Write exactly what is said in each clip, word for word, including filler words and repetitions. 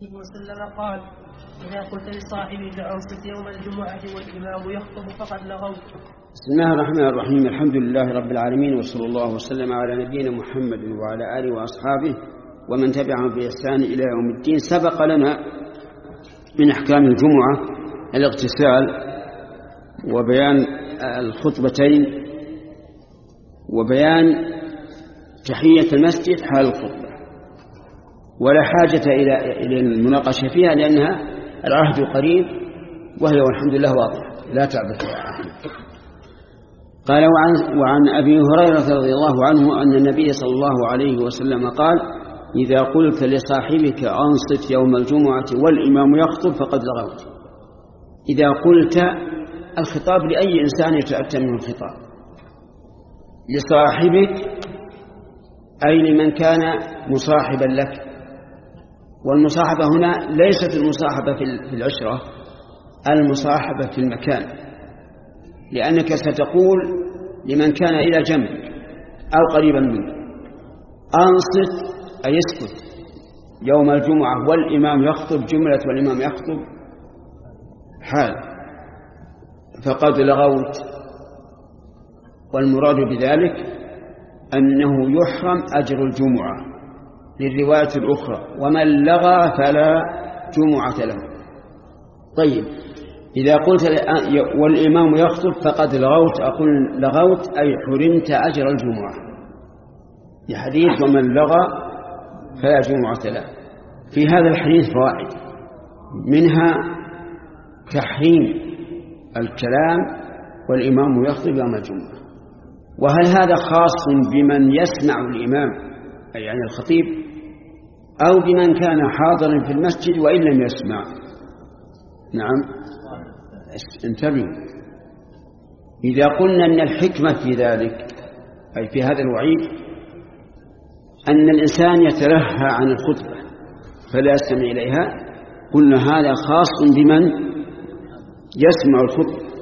وسلم قال: إذا قلت لصاحبك أنصت يوم الجمعة والإمام يخطب فقد لغوت. بسم الله الرحمن الرحيم. الحمد لله رب العالمين، وصلى الله وسلم على نبينا محمد وعلى آله وأصحابه ومن تبعهم بإحسان إلى يوم الدين. سبق لنا من أحكام الجمعة الاغتسال وبيان الخطبتين وبيان تحية المسجد حال الخطبة، ولا حاجة إلى المناقشة فيها لأنها العهد قريب وهي والحمد لله واضحة لا تعبث فيها. قال: وعن, وعن أبي هريرة رضي الله عنه أن النبي صلى الله عليه وسلم قال: إذا قلت لصاحبك أنصت يوم الجمعة والإمام يخطب فقد لغوت. إذا قلت الخطاب لأي إنسان يتأتى منه الخطاب، لصاحبك أي لمن كان مصاحبا لك، والمصاحبة هنا ليست المصاحبة في العشرة، المصاحبة في المكان، لأنك ستقول لمن كان إلى جنبك أو قريبا منك: أنصت أي اسكت يوم الجمعة والإمام يخطب، جملة والإمام يخطب حال، فقد لغوت. والمراد بذلك أنه يحرم أجر الجمعة للرواية الأخرى: ومن لغى فلا جمعة له. طيب، إذا قلت والإمام يخطب فقد لغوت، أقول لغوت أي حرمت أجر الجمعة، لحديث ومن لغى فلا جمعة له. في هذا الحديث فوائد، منها تحريم الكلام والإمام يخطب يوم الجمعة. وهل هذا خاص بمن يسمع الإمام أي يعني الخطيب، أو بمن كان حاضرا في المسجد وإن لم يسمع؟ نعم، انتبهوا. إذا قلنا أن الحكمة في ذلك أي في هذا الوعيد أن الإنسان يتلهى عن الخطبة فلا يستمع إليها، قلنا هذا خاص بمن يسمع الخطبة.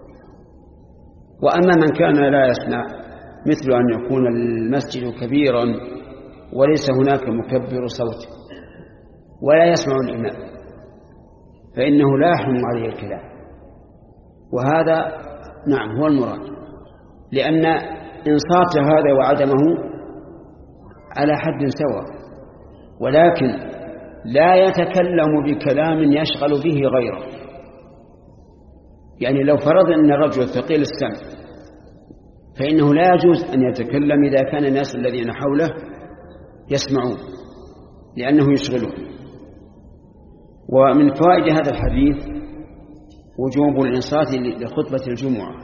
وأما من كان لا يسمع، مثل أن يكون المسجد كبيرا وليس هناك مكبر صوت ولا يسمع الإمام، فإنه لا يحرم عليه الكلام. وهذا نعم هو المراد، لأن إنصات هذا وعدمه على حد سواء، ولكن لا يتكلم بكلام يشغل به غيره. يعني لو فرض أن الرجل ثقيل السمع فإنه لا يجوز أن يتكلم إذا كان الناس الذين حوله يسمعون، لأنه يشغلون. ومن فوائد هذا الحديث وجوب الإنصات لخطبة الجمعة.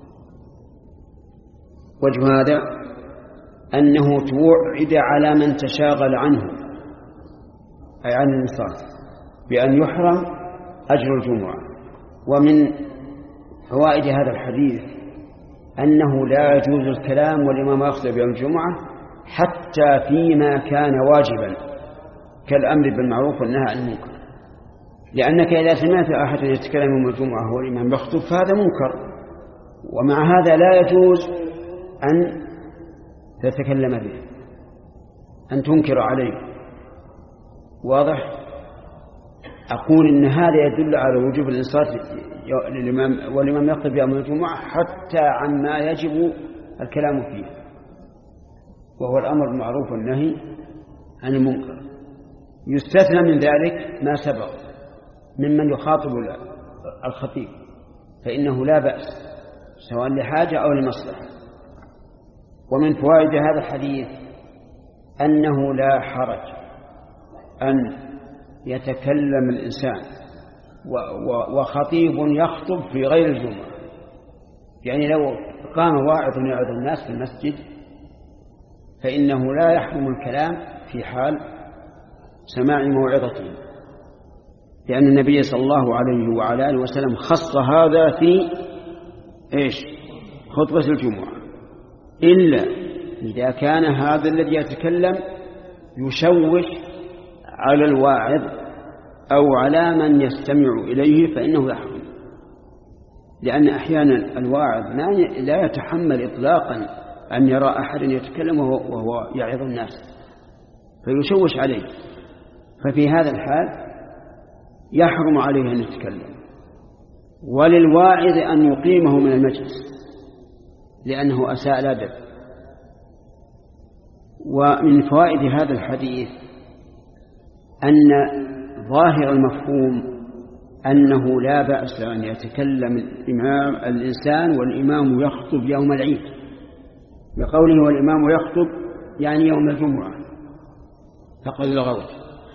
وجه هذا أنه توعد على من تشاغل عنه أي عن الإنصات بأن يحرم أجر الجمعة. ومن فوائد هذا الحديث أنه لا يجوز الكلام والإمام يخطب يوم الجمعة حتى فيما كان واجبا كالأمر بالمعروف والنهي عن المنكر، لأنك إذا سمعت أحد يتكلم يوم الجمعة والإمام يخطب فهذا منكر، ومع هذا لا يجوز أن تتكلم به، أن تنكر عليه. واضح؟ أقول إن هذا يدل على وجوب الإنصات للإمام والإمام يخطب يوم الجمعة حتى عما يجب الكلام فيه، وهو الأمر بالمعروف والنهي عن المنكر. يستثنى من ذلك ما سبق ممن يخاطب الخطيب، فإنه لا بأس سواء لحاجة أو لمصلحة. ومن فوائد هذا الحديث أنه لا حرج أن يتكلم الإنسان وخطيب يخطب في غير الجمعة. يعني لو قام واعظ يعظ الناس في المسجد فإنه لا يحرم الكلام في حال سماع موعظته، لأن النبي صلى الله عليه وعلى آله وسلم خص هذا في إيش؟ خطبة الجمعة، إلا إذا كان هذا الذي يتكلم يشوش على الواعظ أو على من يستمع إليه فإنه يحرم، لأن أحيانا الواعظ لا يتحمل إطلاقا أن يرى أحد يتكلم وهو يعظ الناس فيشوش عليه، ففي هذا الحال يحرم عليه أن يتكلم، وللواعظ أن يقيمه من المجلس لأنه أساء الأدب. ومن فوائد هذا الحديث أن ظاهر المفهوم أنه لا بأس أن يتكلم الإمام الإنسان والإمام يخطب يوم العيد، بقوله والإمام يخطب يعني يوم الجمعة فقد لغوت.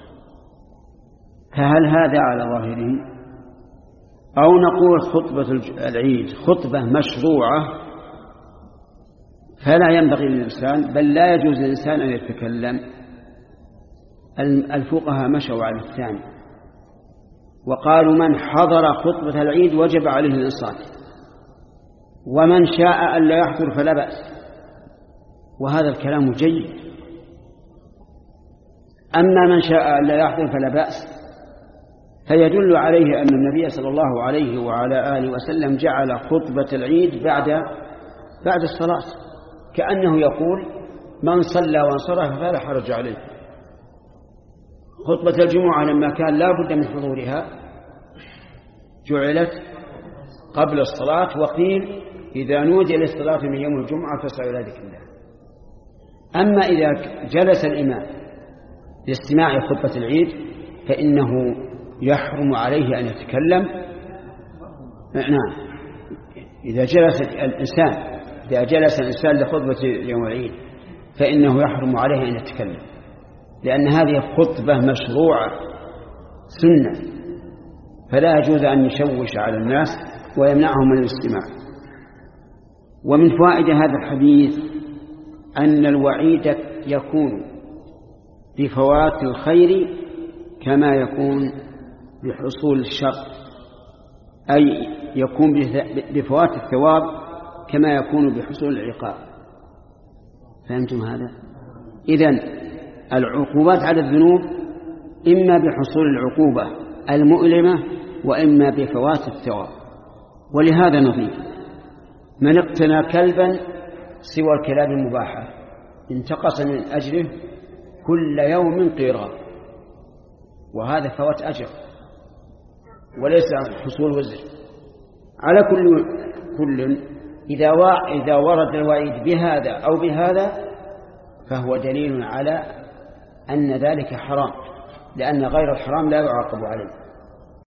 فهل هذا على ظاهره؟ أو نقول خطبة العيد خطبة مشروعة فلا ينبغي للإنسان، بل لا يجوز للإنسان أن يتكلم. الفقهاء مشوا على الثاني وقالوا من حضر خطبة العيد وجب عليه الإنصات، ومن شاء أن لا يحضر فلا بأس، وهذا الكلام جيد. أما من شاء أن لا يحضر فلا بأس فيدل عليه أن النبي صلى الله عليه وعلى آله وسلم جعل خطبة العيد بعد بعد الصلاة، كأنه يقول من صلى وانصرف فلا حرج عليه. خطبة الجمعة لما كان لا بد من حضورها جعلت قبل الصلاة، وقيل إذا نودي للصلاة من يوم الجمعة فاسعوا إلى ذكر الله. أما إذا جلس الإمام لاستماع خطبة العيد فإنه يحرم عليه أن يتكلم. نعم، إذا جلس الإنسان إذا جلس الإنسان لخطبة يوم العيد فإنه يحرم عليه أن يتكلم، لأن هذه خطبة مشروعة سنة، فلا يجوز أن يشوش على الناس ويمنعهم من الاستماع. ومن فوائد هذا الحديث أن الوعيد يكون بفوات الخير كما يكون بحصول الشر، أي يكون بفوات الثواب كما يكون بحصول العقاب. فهمتم هذا؟ إذن العقوبات على الذنوب إما بحصول العقوبة المؤلمة وإما بفوات الثواب. ولهذا نضيف من اقتنى كلبا سوى الكلاب المباحة انتقص من أجره كل يوم قيراط، وهذا فوات أجر وليس حصول وزر. على كل كل إذا إذا ورد الوعيد بهذا أو بهذا فهو دليل على أن ذلك حرام، لأن غير الحرام لا يعاقب عليه.